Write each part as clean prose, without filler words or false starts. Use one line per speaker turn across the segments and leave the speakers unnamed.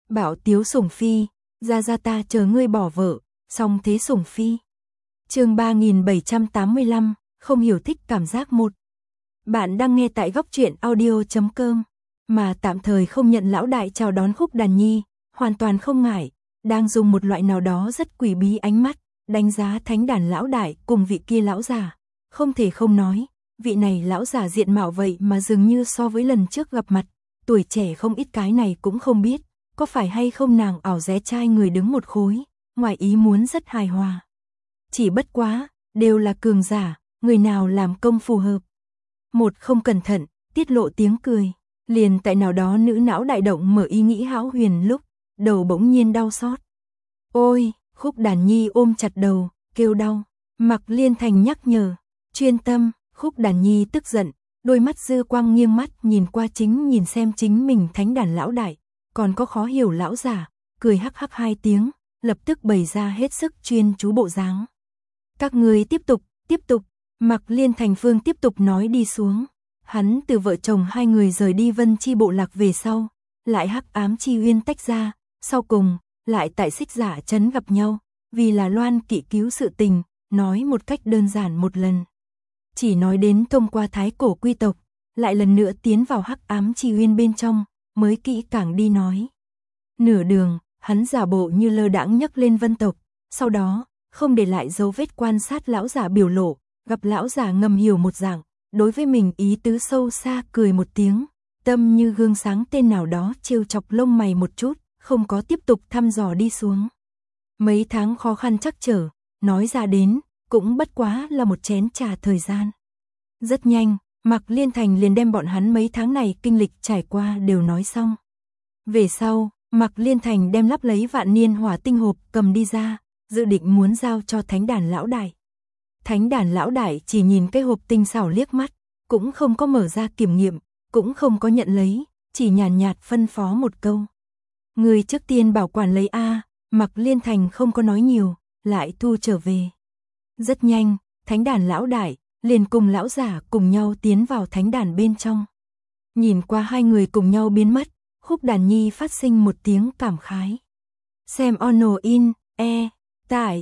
Bảo Tiếu Sủng Phi, ra ta chờ ngươi bỏ vợ, song thế Sủng Phi. Chương 3785, không hiểu thích cảm giác một. Bạn đang nghe tại góc truyện audio.com, mà tạm thời không nhận lão đại chào đón Khúc Đàn Nhi, hoàn toàn không ngại, đang dùng một loại nào đó rất quỷ bí ánh mắt, đánh giá thánh đàn lão đại cùng vị kia lão già. Không thể không nói, vị này lão già diện mạo vậy mà dường như so với lần trước gặp mặt, tuổi trẻ không ít, cái này cũng không biết, có phải hay không nàng ảo ré trai người đứng một khối, ngoài ý muốn rất hài hòa. Chỉ bất quá, đều là cường giả, người nào làm công phù hợp. Một không cẩn thận, tiết lộ tiếng cười, liền tại nào đó nữ não đại động mở ý nghĩ hão huyền lúc, đầu bỗng nhiên đau xót. Ôi, Khúc Đàn Nhi ôm chặt đầu, kêu đau. Mạc Liên Thành nhắc nhở, chuyên tâm. Khúc Đàn Nhi tức giận, đôi mắt dư quang nghiêng mắt nhìn qua nhìn xem chính mình thánh đàn lão đại, còn có khó hiểu lão giả, cười hắc hắc hai tiếng, lập tức bày ra hết sức chuyên chú bộ dáng. Các người tiếp tục, Mạc Liên Thành Phương tiếp tục nói đi xuống. Hắn từ vợ chồng hai người rời đi Vân Chi bộ lạc về sau, lại hắc ám chi uyên tách ra, sau cùng, lại tại Xích Giả trấn gặp nhau, vì là Loan Kỵ cứu sự tình, nói một cách đơn giản một lần. Chỉ nói đến thông qua thái cổ quy tộc, lại lần nữa tiến vào hắc ám chi uyên bên trong, mới kỹ càng đi nói. Nửa đường, hắn giả bộ như lơ đãng nhấc lên Vân tộc, sau đó, không để lại dấu vết quan sát lão giả biểu lộ, gặp lão giả ngầm hiểu một dạng, đối với mình ý tứ sâu xa cười một tiếng, tâm như gương sáng tên nào đó trêu chọc lông mày một chút, không có tiếp tục thăm dò đi xuống. Mấy tháng khó khăn trắc trở, nói ra đến, cũng bất quá là một chén trà thời gian. Rất nhanh, Mạc Liên Thành liền đem bọn hắn mấy tháng này kinh lịch trải qua đều nói xong. Về sau, Mạc Liên Thành đem lắp lấy vạn niên hỏa tinh hộp cầm đi ra, dự định muốn giao cho thánh đàn lão đại. Thánh đàn lão đại chỉ nhìn cái hộp tinh xảo liếc mắt, cũng không có mở ra kiểm nghiệm, cũng không có nhận lấy, chỉ nhàn nhạt phân phó một câu. Người trước tiên bảo quản lấy a. Mạc Liên Thành không có nói nhiều, lại thu trở về. Rất nhanh, thánh đàn lão đại liền cùng lão giả cùng nhau tiến vào thánh đàn bên trong. Nhìn qua hai người cùng nhau biến mất, Khúc Đàn Nhi phát sinh một tiếng cảm khái. Xem ono in, tải,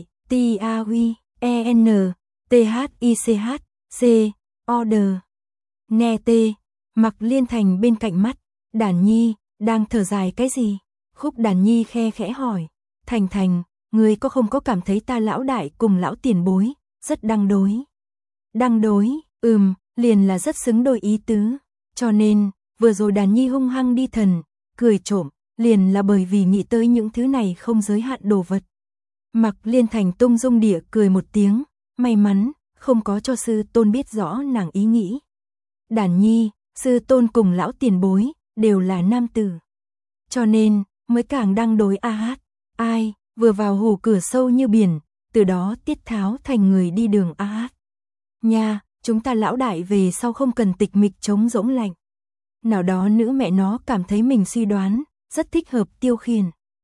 TAWIEN, order. Nghe tê, Mạc Liên Thành bên cạnh mắt, Đàn Nhi, đang thở dài cái gì? Khúc Đàn Nhi khe khẽ hỏi, Thành, ngươi có không có cảm thấy ta lão đại cùng lão tiền bối, rất đăng đối? Đăng đối, liền là rất xứng đôi ý tứ, cho nên, vừa rồi Đàn Nhi hung hăng đi thần, cười trộm, liền là bởi vì nghĩ tới những thứ này không giới hạn đồ vật. Mạc Liên Thành tung dung địa cười một tiếng, may mắn, không có cho sư tôn biết rõ nàng ý nghĩ. Đàn Nhi, sư tôn cùng lão tiền bối, đều là nam tử. Cho nên, mới càng đăng đối hát. Ai, vừa vào hồ cửa sâu như biển, từ đó tiết tháo thành người đi đường hát. Nha, chúng ta lão đại về sau không cần tịch mịch trống rỗng lạnh. Nào đó nữ mẹ nó cảm thấy mình suy đoán, rất thích hợp tiêu khiển.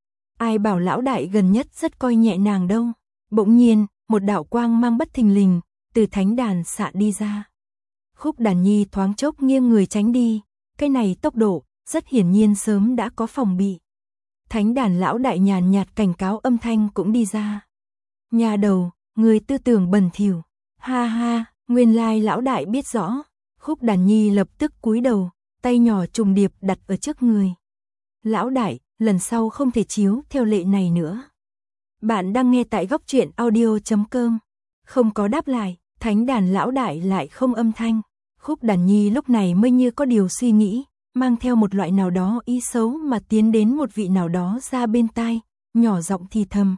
Ai bảo lão đại gần nhất rất coi nhẹ nàng đâu. Bỗng nhiên, một đạo quang mang bất thình lình, từ thánh đàn xạ đi ra. Khúc Đàn Nhi thoáng chốc nghiêng người tránh đi, cái này tốc độ, rất hiển nhiên sớm đã có phòng bị. Thánh đàn lão đại nhàn nhạt cảnh cáo âm thanh cũng đi ra. Nhà đầu, người tư tưởng bẩn thỉu. Ha ha, nguyên lai lão đại biết rõ. Khúc Đàn Nhi lập tức cúi đầu, tay nhỏ trùng điệp đặt ở trước người. Lão đại, lần sau không thể chiếu theo lệ này nữa. Bạn đang nghe tại góc truyện audio.com. Không có đáp lại, thánh đàn lão đại lại không âm thanh. Khúc Đàn Nhi lúc này mới như có điều suy nghĩ, mang theo một loại nào đó ý xấu mà tiến đến một vị nào đó ra bên tai, nhỏ giọng thì thầm.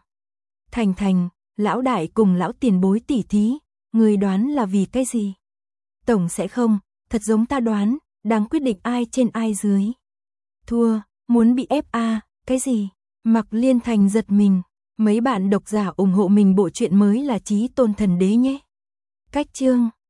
Thành, lão đại cùng lão tiền bối tỉ thí, người đoán là vì cái gì? Tổng sẽ không, thật giống ta đoán, đang quyết định ai trên ai dưới. Thua, muốn bị ép cái gì? Mạc Liên Thành giật mình, mấy bạn độc giả ủng hộ mình bộ truyện mới là Chí Tôn Thần Đế nhé. Cách chương